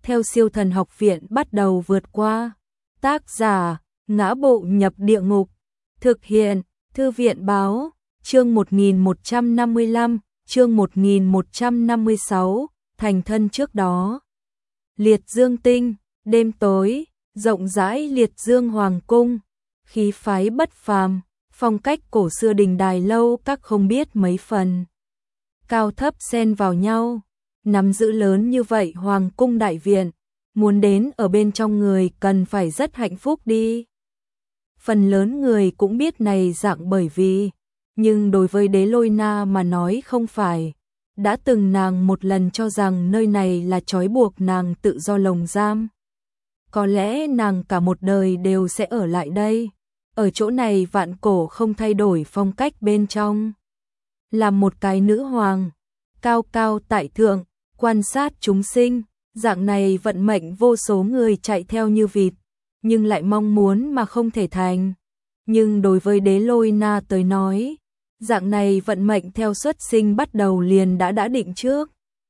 theo Siêu Thần Học Viện bắt đầu vượt qua. Tác giả: Ngã Bộ Nhập Địa Ngục. Thực hiện: Thư viện báo. Chương 1155, chương 1156, thành thân trước đó. Liệt Dương Tinh, đêm tối, rộng rãi Liệt Dương Hoàng cung, khí phái bất phàm, phong cách cổ xưa đình đài lâu các không biết mấy phần. Cao thấp xen vào nhau, nắm giữ lớn như vậy Hoàng cung đại viện, muốn đến ở bên trong người cần phải rất hạnh phúc đi. Phần lớn người cũng biết này dạng bởi vì, nhưng đối với Đế Lôi Na mà nói không phải. Đã từng nàng một lần cho rằng nơi này là trói buộc nàng tự do lồng giam. Có lẽ nàng cả một đời đều sẽ ở lại đây. Ở chỗ này vạn cổ không thay đổi phong cách bên trong. Là một cái nữ hoàng, cao cao tại thượng, quan sát chúng sinh. Dạng này vận mệnh vô số người chạy theo như vịt, nhưng lại mong muốn mà không thể thành. Nhưng đối với Đế Lôi Na tới nói, dạng này vận mệnh theo xuất sinh bắt đầu liền đã định trước.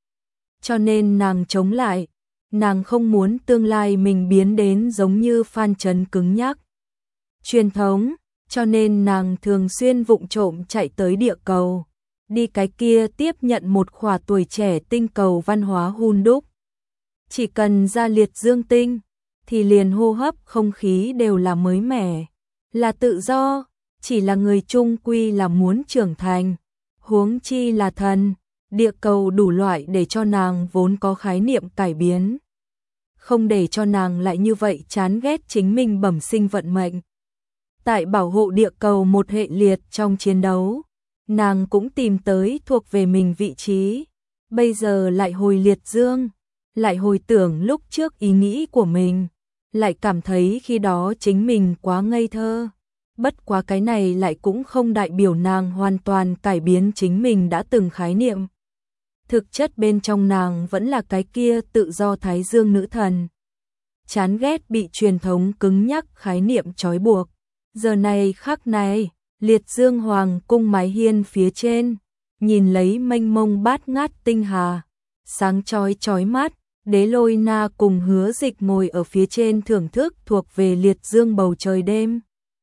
Cho nên nàng chống lại, nàng không muốn tương lai mình biến đến giống như Phan Trấn cứng nhắc. Truyền thống, cho nên nàng thường xuyên vụng trộm chạy tới địa cầu, đi cái kia tiếp nhận một khỏa tuổi trẻ tinh cầu văn hóa hun đúc. Chỉ cần ra Liệt Dương Tinh, thì liền hô hấp không khí đều là mới mẻ, là tự do. Chỉ là người chung quy là muốn trưởng thành, huống chi là thần, địa cầu đủ loại để cho nàng vốn có khái niệm cải biến. Không để cho nàng lại như vậy chán ghét chính mình bẩm sinh vận mệnh. Tại bảo hộ địa cầu một hệ liệt trong chiến đấu, nàng cũng tìm tới thuộc về mình vị trí. Bây giờ lại hồi Liệt Dương, lại hồi tưởng lúc trước ý nghĩ của mình, lại cảm thấy khi đó chính mình quá ngây thơ. Bất quá cái này lại cũng không đại biểu nàng hoàn toàn cải biến chính mình đã từng khái niệm. Thực chất bên trong nàng vẫn là cái kia tự do Thái Dương nữ thần. Chán ghét bị truyền thống cứng nhắc khái niệm trói buộc. Giờ này khắc này, Liệt Dương Hoàng cung mái hiên phía trên, nhìn lấy mênh mông bát ngát tinh hà, sáng chói chói mắt, Đế Lôi Na cùng Hứa Dịch ngồi ở phía trên thưởng thức thuộc về Liệt Dương bầu trời đêm.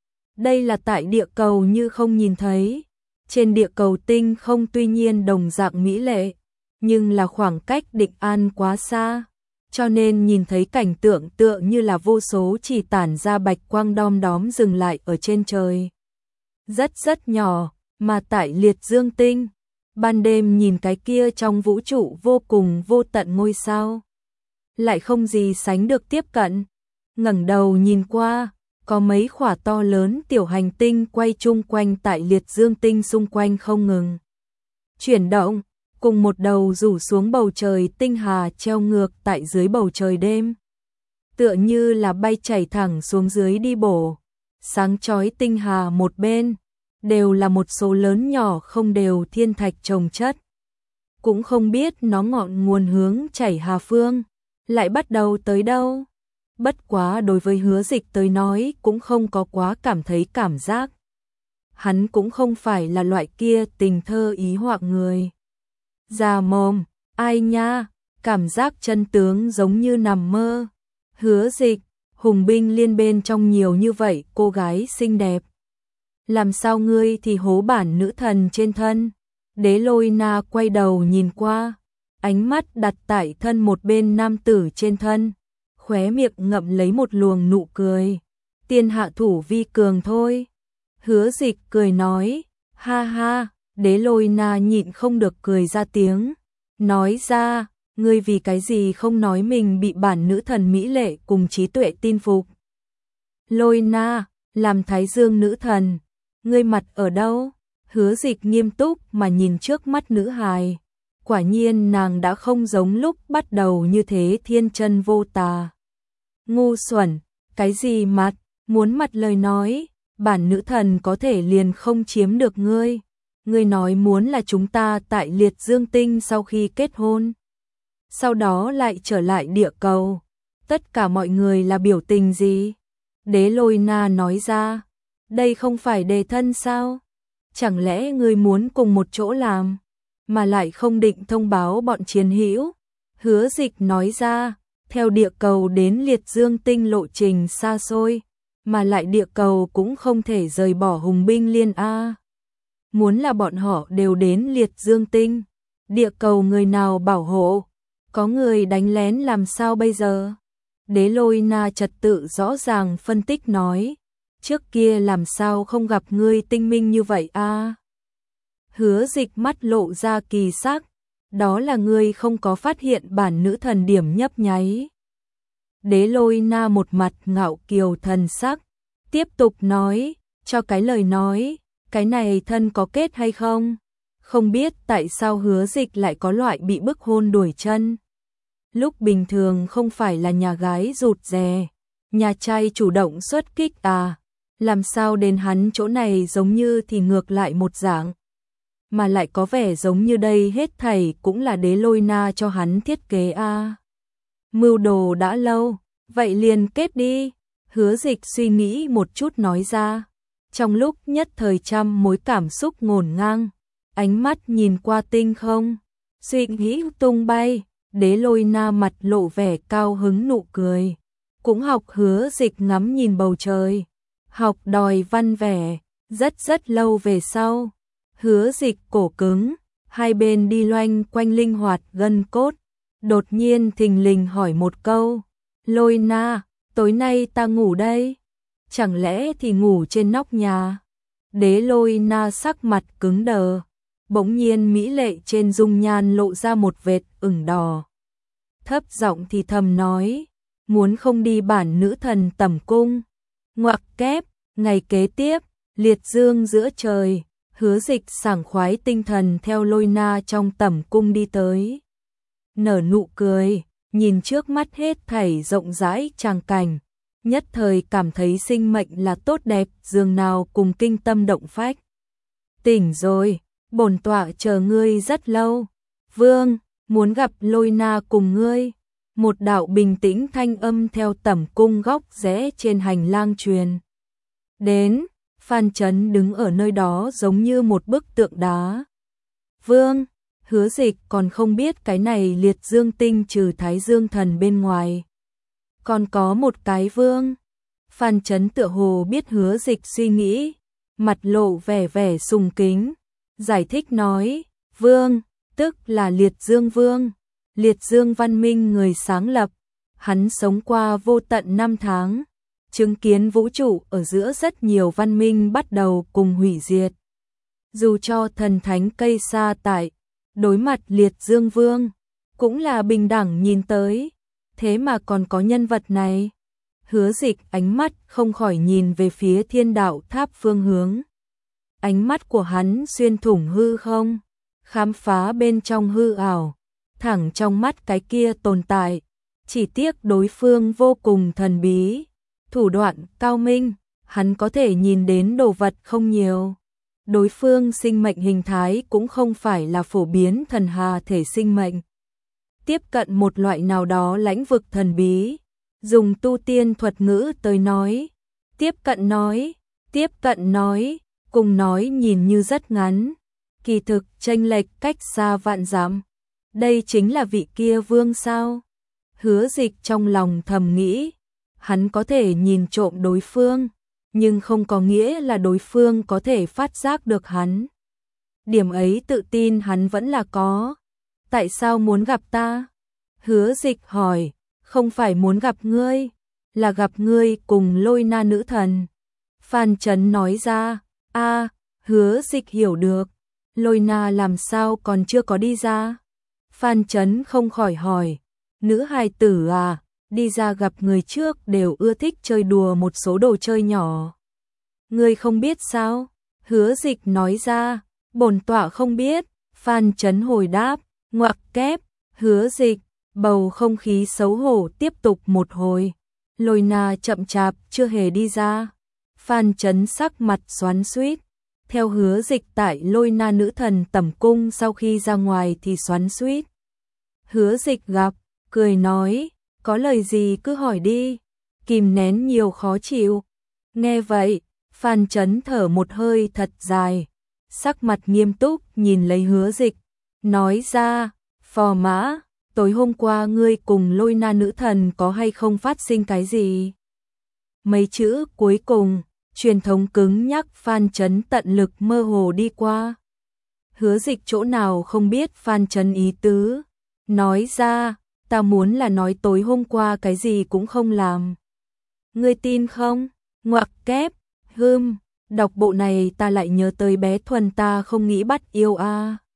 Đây là tại địa cầu như không nhìn thấy. Trên địa cầu tinh không tuy nhiên đồng dạng mỹ lệ, nhưng là khoảng cách Định An quá xa, cho nên nhìn thấy cảnh tượng tựa như là vô số chỉ tản ra bạch quang đom đóm dừng lại ở trên trời. Rất rất nhỏ, mà tại Liệt Dương Tinh, ban đêm nhìn cái kia trong vũ trụ vô cùng vô tận ngôi sao, lại không gì sánh được tiếp cận. Ngẩng đầu nhìn qua, có mấy khỏa to lớn tiểu hành tinh quay chung quanh tại Liệt Dương Tinh xung quanh không ngừng chuyển động, cùng một đầu rủ xuống bầu trời tinh hà treo ngược tại dưới bầu trời đêm. Tựa như là bay chảy thẳng xuống dưới đi bổ, sáng chói tinh hà một bên, đều là một số lớn nhỏ không đều thiên thạch chồng chất. Cũng không biết nó ngọn nguồn hướng chảy hà phương, lại bắt đầu tới đâu. Bất quá đối với Hứa Dịch tới nói cũng không có quá cảm thấy cảm giác. Hắn cũng không phải là loại kia tình thơ ý họa người. Già mồm, ai nha, cảm giác chân tướng giống như nằm mơ. Hứa Dịch, Hùng Binh Liên bên trong nhiều như vậy cô gái xinh đẹp. Làm sao ngươi thì hố bản nữ thần trên thân? Đế Lôi Na quay đầu nhìn qua, ánh mắt đặt tại thân một bên nam tử trên thân. Khóe miệng ngậm lấy một luồng nụ cười. Tiên hạ thủ vi cường thôi. Hứa Dịch cười nói, ha ha. Đế Lôi Na nhịn không được cười ra tiếng. Nói ra, ngươi vì cái gì không nói mình bị bản nữ thần mỹ lệ cùng trí tuệ tin phục? Lôi Na, làm Thái Dương nữ thần, ngươi mặt ở đâu? Hứa Dịch nghiêm túc mà nhìn trước mắt nữ hài. Quả nhiên nàng đã không giống lúc bắt đầu như thế thiên chân vô tà. Ngu xuẩn, cái gì mặt, muốn mặt lời nói, bản nữ thần có thể liền không chiếm được ngươi. Ngươi nói muốn là chúng ta tại Liệt Dương Tinh sau khi kết hôn, sau đó lại trở lại địa cầu. Tất cả mọi người là biểu tình gì? Đế Lôi Na nói ra, đây không phải đề thân sao? Chẳng lẽ ngươi muốn cùng một chỗ làm, mà lại không định thông báo bọn chiến hữu? Hứa Dịch nói ra, Theo địa cầu đến Liệt Dương Tinh lộ trình xa xôi, mà lại địa cầu cũng không thể rời bỏ hùng binh liên A. Muốn là bọn họ đều đến Liệt Dương Tinh, địa cầu người nào bảo hộ, có người đánh lén làm sao bây giờ? Đế Lôi Na trật tự rõ ràng phân tích nói, trước kia làm sao không gặp ngươi tinh minh như vậy a? Hứa Dịch mắt lộ ra kỳ sắc, đó là ngươi không có phát hiện bản nữ thần điểm nhấp nháy. Đế Lôi Na một mặt ngạo kiều thần sắc, tiếp tục nói, cho cái lời nói, cái này thân có kết hay không? Không biết tại sao Hứa Dịch lại có loại bị bức hôn đuổi chân. Lúc bình thường không phải là nhà gái rụt rè, nhà trai chủ động xuất kích à, làm sao đến hắn chỗ này giống như thì ngược lại một dạng. Mà lại có vẻ giống như đây hết thảy cũng là Đế Lôi Na cho hắn thiết kế a. Mưu đồ đã lâu, vậy liền kết đi. Hứa Dịch suy nghĩ một chút nói ra. Trong lúc nhất thời trăm mối cảm xúc ngổn ngang, ánh mắt nhìn qua tinh không, suy nghĩ tung bay, Đế Lôi Na mặt lộ vẻ cao hứng nụ cười. Cũng học Hứa Dịch ngắm nhìn bầu trời, học đòi văn vẻ, rất lâu về sau. Hứa Dịch cổ cứng, hai bên đi loanh quanh linh hoạt gân cốt, đột nhiên thình lình hỏi một câu, Lôi Na, tối nay ta ngủ đây, chẳng lẽ thì ngủ trên nóc nhà? Đế Lôi Na sắc mặt cứng đờ, bỗng nhiên mỹ lệ trên dung nhan lộ ra một vệt ửng đỏ. Thấp giọng thì thầm nói, muốn không đi bản nữ thần tẩm cung. Ngoặc kép, ngày kế tiếp, liệt dương giữa trời. Hứa Dịch sảng khoái tinh thần theo Lôi Na trong tẩm cung đi tới. Nở nụ cười, nhìn trước mắt hết thảy rộng rãi tràng cảnh, nhất thời cảm thấy sinh mệnh là tốt đẹp dường nào cùng kinh tâm động phách. Tỉnh rồi, bổn tọa chờ ngươi rất lâu. Vương, muốn gặp Lôi Na cùng ngươi. Một đạo bình tĩnh thanh âm theo tẩm cung góc rẽ trên hành lang truyền đến. Phan Chấn đứng ở nơi đó giống như một bức tượng đá. Vương, Hứa Dịch còn không biết cái này Liệt Dương Tinh trừ Thái Dương Thần bên ngoài còn có một cái vương. Phan Chấn tựa hồ biết Hứa Dịch suy nghĩ, mặt lộ vẻ sùng kính, giải thích nói, vương, tức là Liệt Dương Vương, Liệt Dương văn minh người sáng lập, hắn sống qua vô tận năm tháng, chứng kiến vũ trụ ở giữa rất nhiều văn minh bắt đầu cùng hủy diệt. Dù cho thần thánh cây sa tại, đối mặt Liệt Dương Vương, cũng là bình đẳng nhìn tới, thế mà còn có nhân vật này. Hứa Dịch ánh mắt không khỏi nhìn về phía Thiên Đạo Tháp phương hướng. Ánh mắt của hắn xuyên thủng hư không, khám phá bên trong hư ảo, thẳng trong mắt cái kia tồn tại, chỉ tiếc đối phương vô cùng thần bí. Thủ đoạn cao minh, hắn có thể nhìn đến đồ vật không nhiều. Đối phương sinh mệnh hình thái cũng không phải là phổ biến thần hà thể sinh mệnh. Tiếp cận một loại nào đó lãnh vực thần bí, dùng tu tiên thuật ngữ tới nói. Tiếp cận nói, cùng nói nhìn như rất ngắn, kỳ thực chênh lệch cách xa vạn dặm. Đây chính là vị kia vương sao? Hứa Dịch trong lòng thầm nghĩ. Hắn có thể nhìn trộm đối phương, nhưng không có nghĩa là đối phương có thể phát giác được hắn. Điểm ấy tự tin hắn vẫn là có. Tại sao muốn gặp ta? Hứa Dịch hỏi, không phải muốn gặp ngươi, là gặp ngươi cùng Lôi Na nữ thần. Phan Chấn nói ra, Hứa Dịch hiểu được, Lôi Na làm sao còn chưa có đi ra? Phan Chấn không khỏi hỏi, nữ hài tử à? Đi ra gặp người trước đều ưa thích chơi đùa một số đồ chơi nhỏ. Ngươi không biết sao? Hứa Dịch nói ra, bổn tọa không biết. Phan Chấn hồi đáp, ngoặc kép, Hứa Dịch, bầu không khí xấu hổ tiếp tục một hồi. Lôi Na chậm chạp chưa hề đi ra. Phan Chấn sắc mặt xoắn xuýt. Theo Hứa Dịch tại Lôi Na nữ thần tẩm cung sau khi ra ngoài thì xoắn xuýt. Hứa Dịch gặp, cười nói, có lời gì cứ hỏi đi, kìm nén nhiều khó chịu. Nghe vậy, Phan Chấn thở một hơi thật dài, sắc mặt nghiêm túc nhìn lấy Hứa Dịch, nói ra, phò mã, tối hôm qua ngươi cùng Lôi Na nữ thần có hay không phát sinh cái gì? Mấy chữ cuối cùng, truyền thống cứng nhắc Phan Chấn tận lực mơ hồ đi qua. Hứa Dịch chỗ nào không biết Phan Chấn ý tứ, nói ra, ta muốn là nói tối hôm qua cái gì cũng không làm. Ngươi tin không? Ngoặc kép, đọc bộ này ta lại nhớ tới bé Thuần ta không nghĩ bắt yêu a.